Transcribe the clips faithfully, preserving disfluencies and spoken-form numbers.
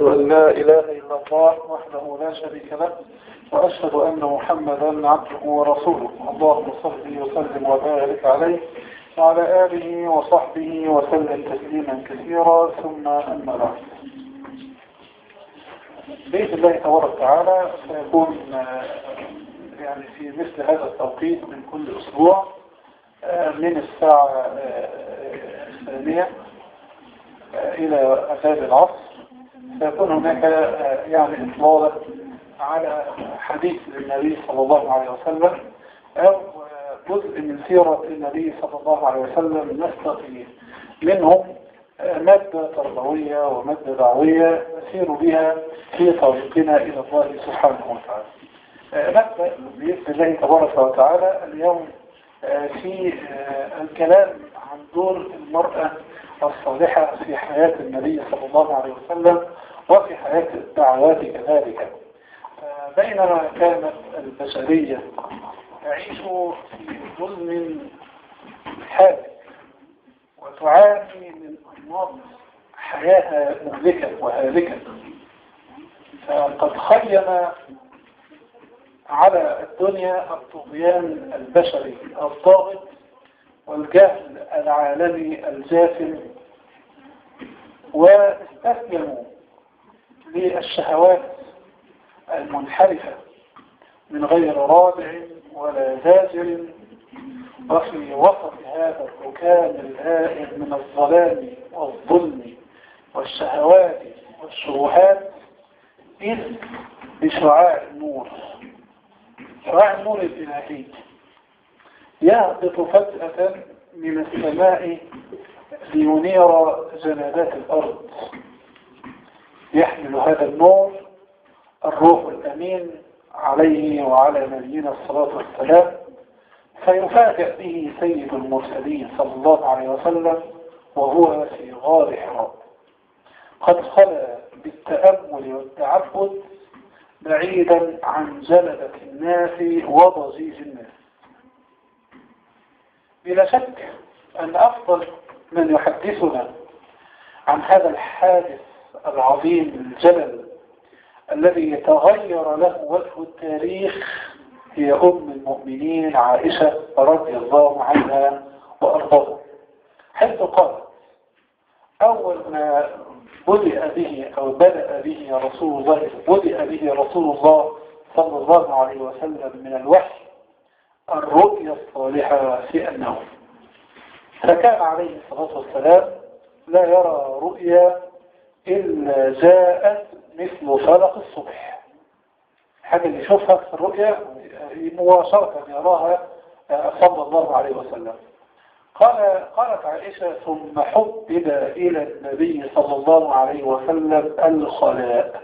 أن لا إله إلا الله وحده لا شريك له وأشهد أن محمدا عبده ورسوله. اللهم صل وسلم وبارك عليه وعلى آله وصحبه وسلم تسليما كثيرا، ثم أما بعد. بإذن الله تبارك وتعالى سيكون يعني في مثل هذا التوقيت من كل أسبوع من الساعة الثانية إلى أذان العصر سيكون هناك يعني إطلالة على حديث النبي صلى الله عليه وسلم أو جزء من سيرة النبي صلى الله عليه وسلم نستقي منهم مادة تربوية ومادة دعوية نسير بها في طريقنا إلى الله سبحانه وتعالى. نبدأ بإذن الله تبارك وتعالى اليوم في الكلام عن دور المرأة الصالحة في حياة النبي صلى الله عليه وسلم وفي حياة الدعوات كذلك. بينما كانت البشرية تعيش في ظلم حادث وتعاني من أنماط حياة مهلكة وهالكة، فقد خيم على الدنيا الطغيان البشري الضاغط والجهل العالمي الجاثم، واستسلموا للشهوات المنحرفة من غير رادع ولا زاجر. وفي وسط هذا الركام الهائل من الظلام والظلم والشهوات والشبهات إذ بشعاع النور، شعاع النور الإلهي يهبط فجأة من السماء لينير جنبات الأرض. يحمل هذا النور الروح الأمين عليه وعلى نبينا الصلاة والسلام، فيفاجأ به سيد المرسلين صلى الله عليه وسلم وهو في غار حراء قد خلى بالتأمل والتعبد بعيدا عن جلبة الناس وضجيج الناس. بلا شك أن أفضل من يحدثنا عن هذا الحادث العظيم الجلل الذي يتغير له وجه التاريخ هي أم المؤمنين عائشة رضي الله عنها وأرضاها، حيث قالت: أول ما بدأ به أو بدأ به رسول الله بدأ به رسول الله صلى الله عليه وسلم من الوحي الرؤيا الصالحة في النوم، فكان عليه الصلاة والسلام لا يرى رؤيا إلا جاءت مثل فلق الصبح. حاجة اللي يشوفها في الرؤيا مباشرة يراها صلى الله عليه وسلم. قال قالت عائشة: ثم حبب إلى النبي صلى الله عليه وسلم الخلاء،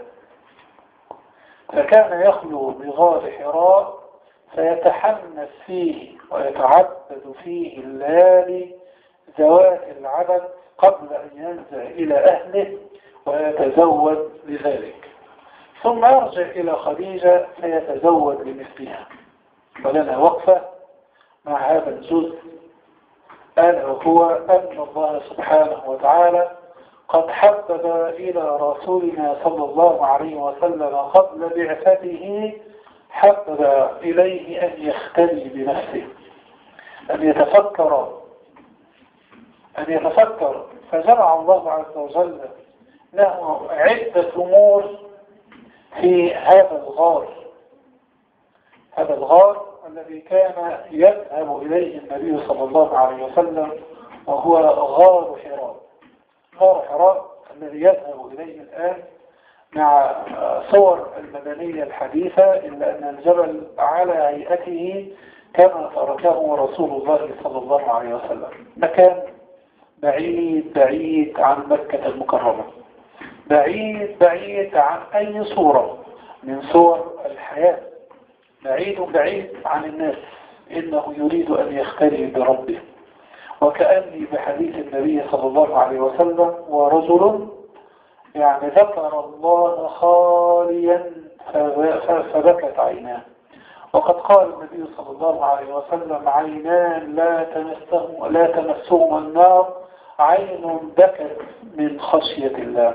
فكان يخلو بغار حراء فيتحنث فيه ويتعبد فيه الليالي ذوات العبد قبل أن ينزل إلى أهله ويتزوج لذلك، ثم يرجع إلى خديجة فيتزوج لمثلها. ولنا وقفة مع هذا الجزء، ألا وهو أن الله سبحانه وتعالى قد حبب إلى رسولنا صلى الله عليه وسلم قبل بعثته، حبب إليه أن يختلي بنفسه، أن يتفكر أن يتفكر فجمع الله عز وجل له عدة أمور في هذا الغار هذا الغار الذي كان يذهب إليه النبي صلى الله عليه وسلم، وهو غار حراء. غار حراء الذي يذهب إليه الآن مع صور المدنية الحديثة، إلا أن الجبل على هيئته كما تركه رسول الله صلى الله عليه وسلم، مكان بعيد بعيد عن مكة المكرمة، بعيد بعيد عن أي صورة من صور الحياة، بعيد بعيد عن الناس، إنه يريد أن يختلي بربه. وكأني بحديث النبي صلى الله عليه وسلم: ورجل يعني ذكر الله خاليا فبكت عيناه. وقد قال النبي صلى الله عليه وسلم: عينان لا تمسهم لا تمسهم النار، عين بكت من خشية الله.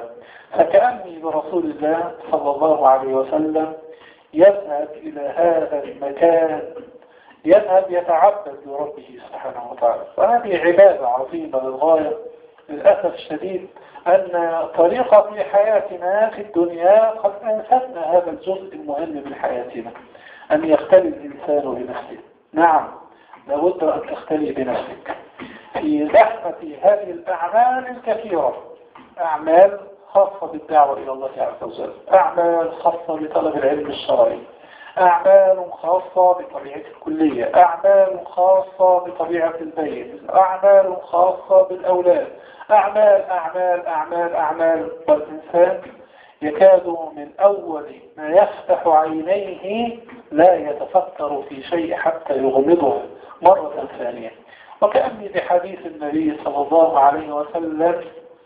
فكأني برسول الله صلى الله عليه وسلم يذهب إلى هذا المكان، يذهب يتعبد لربه سبحانه وتعالى. وهذه عبادة عظيمة للغاية. للأسف الشديد أن طريقة في حياتنا في الدنيا قد أنسبنا هذا الجزء المهم من حياتنا، أن يختلي الإنسان بنفسه. نعم، لابد أن تختلي بنفسك في زحمة هذه الأعمال الكثيرة، أعمال خاصة بالدعوة إلى الله عز وجل، أعمال خاصة بطلب العلم الشرعي، أعمال خاصة بطبيعة الكلية، أعمال خاصة بطبيعة البيت، أعمال خاصة بالأولاد، أعمال أعمال أعمال أعمال والإنسان يكاد من أول ما يفتح عينيه لا يتفكر في شيء حتى يغمضه مرة ثانية. وكأني بحديث النبي صلى الله عليه وسلم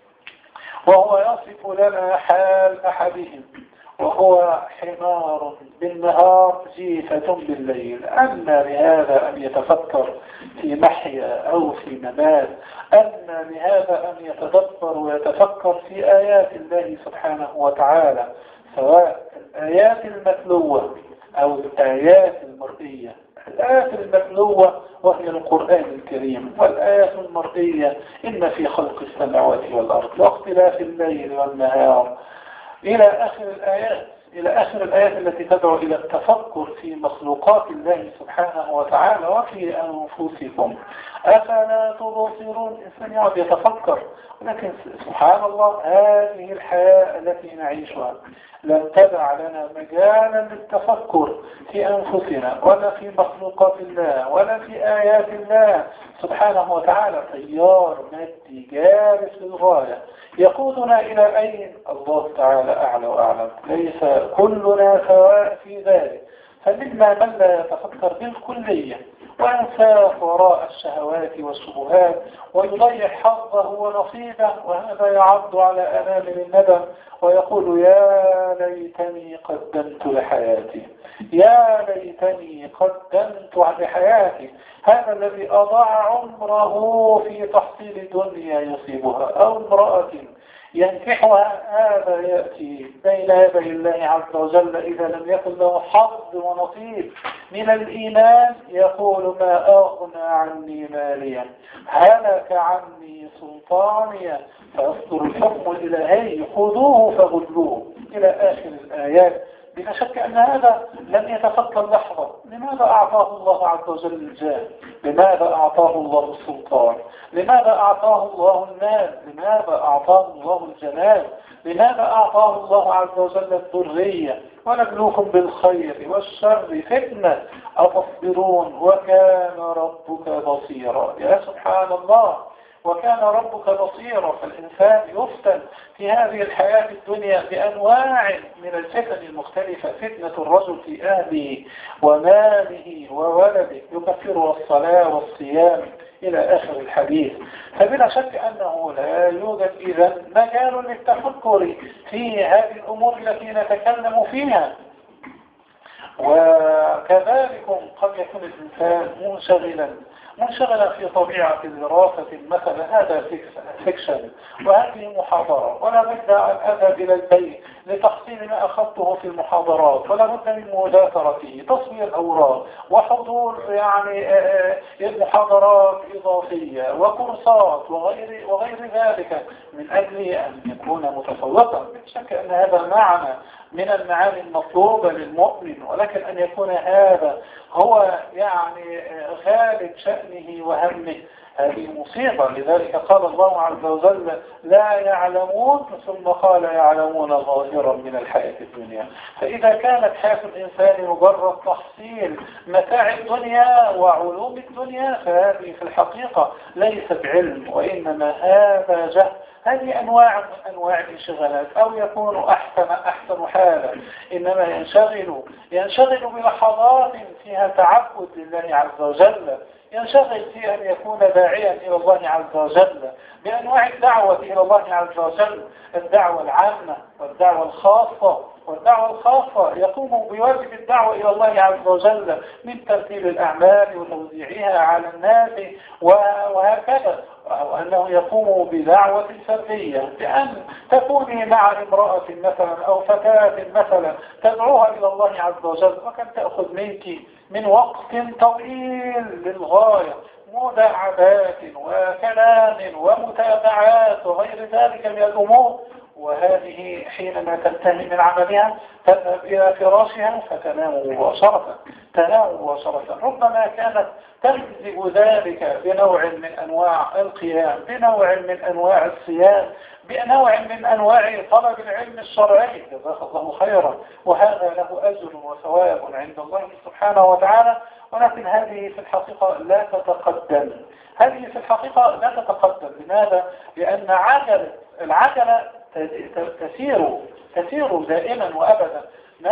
وهو يصف لنا حال أحدهم وهو حمار بالنهار جيفة بالليل، أما لهذا أن يتفكر في محيا أو في ممات، أما لهذا أن يتدبر ويتفكر في آيات الله سبحانه وتعالى، سواء الآيات المتلوة أو الآيات المرئية. الآيات المتلوة وهي القرآن الكريم، والآيات المرئية إن في خلق السماوات والأرض واختلاف الليل والنهار إلى آخر الآيات، إلى آخر الآيات التي تدعو إلى التفكر في مخلوقات الله سبحانه وتعالى وفي أنفسكم أفلا تبصرون. الإنسان يقعد يتفكر، ولكن سبحان الله هذه الحياة التي نعيشها لم تدع لنا مجالا للتفكر في أنفسنا ولا في مخلوقات الله ولا في آيات الله سبحانه وتعالى. تيار مادي جالس للغاية يقودنا إلى أين؟ الله تعالى أعلى وأعلم. ليس كلنا سواء في ذلك، فمنا من لا يتفكر بالكلية وينساق وراء الشهوات والشبهات ويضيع حظه ونصيبه، وهذا يعض على أنامل الندم ويقول يا ليتني قدمت لحياتي، يا ليتني قدمت لحياتي. هذا الذي أضاع عمره في تحصيل دنيا يصيبها أو امرأة ينكحها، هذا يأتي بين يدي الله عز وجل إذا لم يكن له حظ ونصيب من الإيمان يقول ما أغنى عني ماليا، هلك عني سلطانيا، فيصدر الحكم الإلهي خذوه فغلوه إلى آخر الآيات. بلا شك أن هذا لم يتفكر لحظة لماذا أعطاه الله عز وجل الجاه، لماذا أعطاه الله السلطان، لماذا أعطاه الله المال، لماذا أعطاه الله الجمال، لماذا أعطاه الله عز وجل الذرية. ونبلوكم بالخير والشر فتنة أتصبرون وكان ربك بصيرا. يا سبحان الله، وكان ربك بصيرا. فالإنسان يفتن في هذه الحياة الدنيا بأنواع من الفتن المختلفة. فتنة الرجل في أهله وماله وولده يكفر الصلاة والصيام إلى آخر الحديث. فبلا شك أنه لا يوجد إذن مجال للتفكر في هذه الأمور التي نتكلم فيها. وكذلك قد يكون الإنسان منشغلا منشغلا في طبيعة دراسة مثلا، هذا فيكشن وهذه محاضرة، ولا بد أن أذهب إلى البيت لتحصيل ما أخذته في المحاضرات، ولا بد من مذاكرته، تصوير أوراق وحضور يعني محاضرات إضافية وكورسات وغير وغير ذلك من أجل أن يكون متفوقا. لا شك أن هذا معنى من المعاني المطلوبة للمؤمن، ولكن أن يكون هذا هو يعني غالب شأنه وهمه هذه مصيبة. لذلك قال الله عز وجل لا يعلمون ثم قال يعلمون ظاهرا من الحياة الدنيا. فإذا كانت حياة الإنسان مجرد تحصيل متاع الدنيا وعلوم الدنيا فهذه في الحقيقة ليس بعلم، وإنما هذا جهل. هذه أنواع من أنواع الانشغالات. أو يكون أحسن أحسن حالا إنما ينشغل ينشغل بلحظات فيها تعبد لله عز وجل، ينشغل في أن يكون داعيا إلى الله عز وجل بأنواع الدعوة إلى الله عز وجل، الدعوة العامة والدعوة الخاصة. والدعوة الخاصة يقوم بواجب الدعوة إلى الله عز وجل من ترتيب الأعمال وتوزيعها على الناس وهكذا. أو أنه يقوم بدعوة فردية، بأن تكوني مع امرأة مثلا أو فتاة مثلا تدعوها إلى الله عز وجل، وكان تأخذ منك من وقت طويل للغاية، مداعبات وكلام ومتابعات وغير ذلك من الأمور، وهذه حينما تنتهي من عملها تذهب إلى فراشها فتنام مباشرة تنام مباشرة. ربما كانت تمزج ذلك بنوع من أنواع القيام، بنوع من أنواع الصيام، بنوع من أنواع طلب العلم الشرعي، جزاك الله خيرا، وهذا له أجر وثواب عند الله سبحانه وتعالى. ولكن هذه في الحقيقة لا تتقدم هذه في الحقيقة لا تتقدم لماذا؟ لأن عجلة العجلة تسير تسير دائما وأبدا.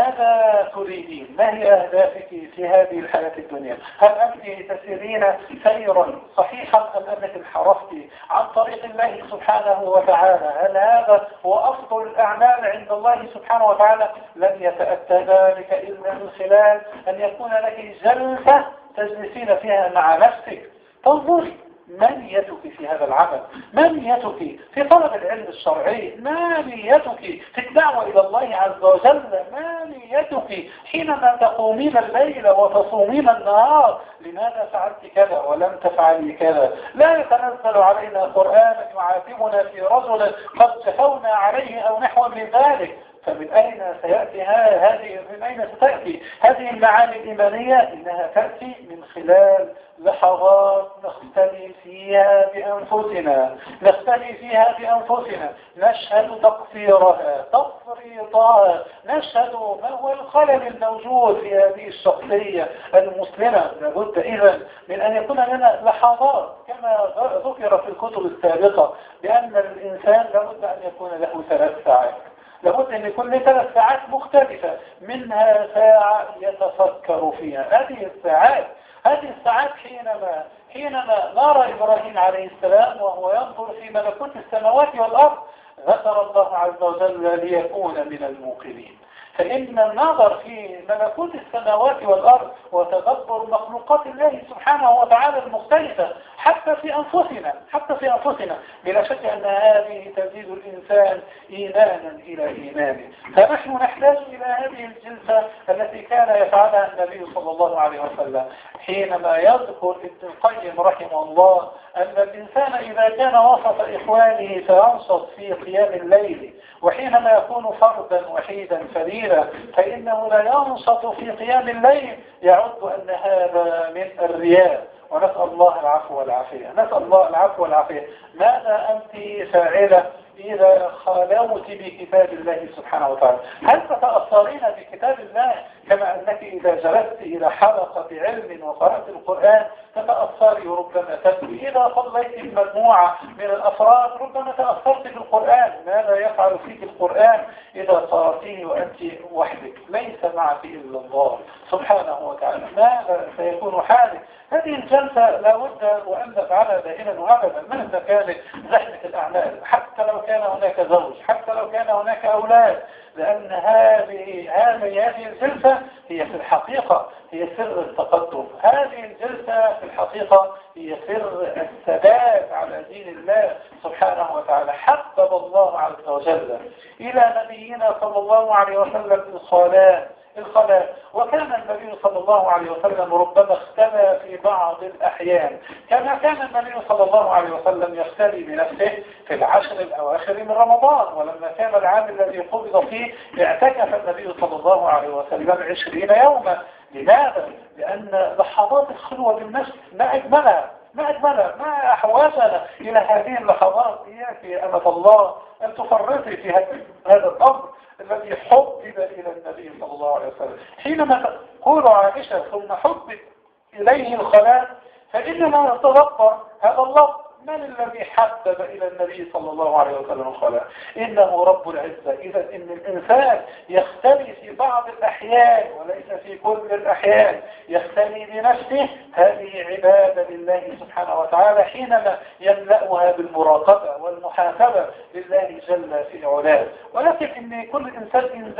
ماذا تريدين؟ ما هي أهدافك في هذه الحياة الدنيا؟ هل أنت تسيرين سيرا صحيحا أم أنك انحرفت عن طريق الله سبحانه وتعالى؟ هل هذا هو أفضل الأعمال عند الله سبحانه وتعالى؟ لن يتأتى ذلك إلا من خلال أن يكون لك جلسة تجلسين فيها مع نفسك، تنظري ما نيتك في هذا العمل، ما نيتك في طلب العلم الشرعي، ما نيتك في الدعوة إلى الله عز وجل، ما نيتك حينما تقومين الليل وتصومين النهار، لماذا فعلت كذا ولم تفعلي كذا؟ لا يتنزل علينا قرآن يعاتبنا في رجل قد جفونا عليه أو نحو من ذلك. فمن أين سيأتي هذه من أين ستأتي هذه المعاني الإيمانية؟ إنها تأتي من خلال لحظات نختلي فيها بأنفسنا نختلي فيها بأنفسنا نشهد تقصيرها تفريطها، نشهد ما هو الخلل الموجود في هذه الشخصية المسلمة. لابد إذن من أن يكون لنا لحظات كما ذكر في الكتب السابقة بأن الإنسان لابد أن يكون له ثلاث ساعات، لابد أن يكون له ثلاث ساعات مختلفة، منها ساعة يتفكر فيها. هذه الساعات هذه الساعات حينما حينما نرى إبراهيم عليه السلام وهو ينظر في ملكوت السماوات والأرض ذكر الله عز وجل ليكون من الموقنين. فإن النظر في ملكوت السماوات والأرض وتدبر مخلوقات الله سبحانه وتعالى المختلفة حتى في أنفسنا حتى في أنفسنا بلا شك أن هذه تزيد الإنسان إيمانا إلى إيمانه. فنحن نحتاج إلى هذه الجلسة التي كان يفعلها النبي صلى الله عليه وسلم حينما يذكر ابن القيم رحمه الله أن الإنسان إذا كان وسط إخوانه فينشط في قيام الليل، وحينما يكون فردا وحيدا فريدا فإنه لا ينشط في قيام الليل، يعد أن هذا من الرياء. ونسأل الله العفو والعافية نسأل الله العفو والعافية. ماذا أنت فاعلة إذا خالوت بكتاب الله سبحانه وتعالى؟ هل تتأثرين بكتاب الله كما أنك إذا جلست إلى حلقة علم وقرأت القرآن تتأثري ربما تبكي؟ إذا صليت بمجموعة من الأفراد ربما تأثرت بالقرآن. ماذا يفعل فيك القرآن إذا صارتيه وأنت وحدك ليس معك إلا الله سبحانه وتعالى؟ ماذا سيكون حالك؟ هذه الجلسة لا بد وأن نفعلها دائما وأبدا مهما كانت زحمة الأعمال، حتى لو كان هناك زوج، حتى لو كان هناك أولاد، لأن هذه هذه هذه الجلسة هي في الحقيقة هي سر التقدم. هذه الجلسة في الحقيقة هي سر الثبات على دين الله سبحانه وتعالى. حبب الله عز وجل إلى نبينا صلى الله عليه وسلم الصلاة الخلاء، وكان النبي صلى الله عليه وسلم ربما اختلى في بعض الأحيان كما كان النبي صلى الله عليه وسلم يختلي بنفسه في العشر الأواخر من رمضان. ولما كان العام الذي قبض فيه اعتكف النبي صلى الله عليه وسلم عشرين يوما. لماذا؟ لأن لحظات الخلوة بالنفس ما أجملها ما أجملها ما أحوجنا إلى هذه اللحظات. إياك يا أمة الله أن تفرطي في هذا الأمر الذي حبب إلى النبي صلى الله عليه وسلم. حينما تقول عائشة ثم حبب إليه الخلاء فإننا نتذكر هذا اللفظ: من الذي حبب إلى النبي صلى الله عليه وسلم الخلاء؟ إنه رب العزة. إذا إن الإنسان يختلي في بعض الأحيان وليس في كل الأحيان، يختلي بنفسه، هذه عبادة لله سبحانه وتعالى حينما يملأها بالمراقبة والمحاسبة لله جل في علاه. ولكن إن كل إنسان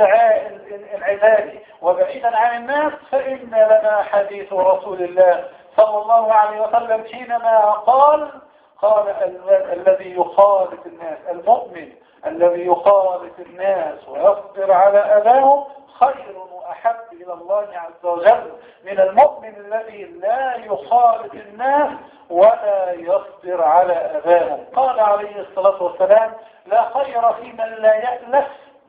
انعزالي وبعيدا عن الناس، فإن لنا حديث رسول الله صلى الله عليه وسلم حينما قال قال الذي يخالط الناس، المؤمن الذي يخالط الناس ويصبر على أذاهم خير وأحب إلى الله عز وجل من المؤمن الذي لا يخالط الناس ولا يصبر على أذاهم. قال عليه الصلاة والسلام: لا خير في من لا يألف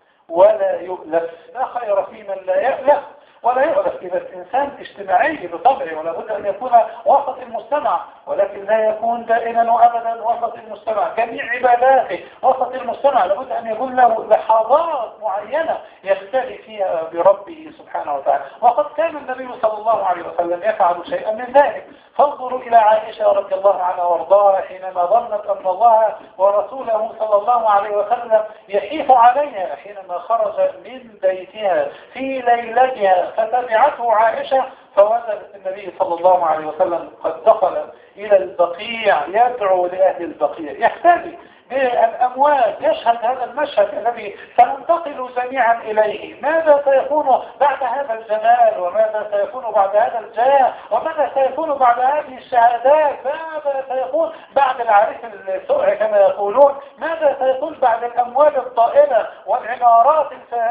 ولا يؤلف. لا خير في من لا يألف ولا يؤلف. إذا الإنسان اجتماعي بطبعه ولا بد أن يكون وسط المجتمع، ولكن لا يكون دائما وأبدا وسط المجتمع. جميع عباداته وسط المجتمع، لابد أن يكون له لحظات معينة يختلي فيها بربه سبحانه وتعالى. وقد كان النبي صلى الله عليه وسلم يفعل شيئا من ذلك. فانظروا إلى عائشة رضي الله عنها وارضاها حينما ظنت أن الله ورسوله صلى الله عليه وسلم يحيف عليها حينما خرج من بيتها في ليلتها، فتبعته عائشة فوجدت النبي صلى الله عليه وسلم قد دخل إلى البقيع يدعو لأهل البقيع، يحتاج بالأموال، يشهد هذا المشهد الذي سننتقل جميعا إليه. ماذا سيكون بعد هذا الجمال، وماذا سيكون بعد هذا الجاه، وماذا سيكون بعد هذه الشهادات، ماذا سيكون بعد العريس السرع كما يقولون، ماذا سيكون بعد الأموال الطائلة والعمارات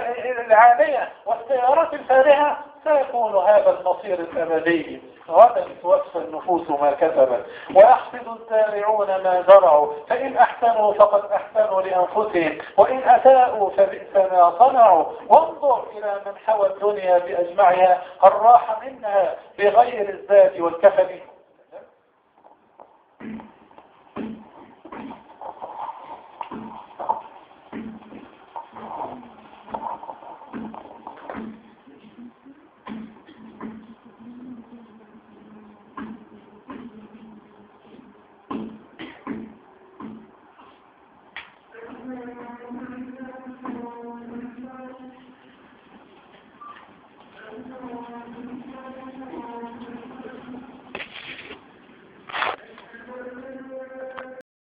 العالية والسيارات الفارهة. سيكون هذا المصير الأبدي. غدا توفى النفوس ما كسبت ويحصد الزارعون ما زرعوا، فإن أحسنوا فقد أحسنوا لأنفسهم وإن أساءوا فبئس ما صنعوا. وانظر إلى من حوى الدنيا بأجمعها هل راح منها بغير الزاد والكفن. Thank you.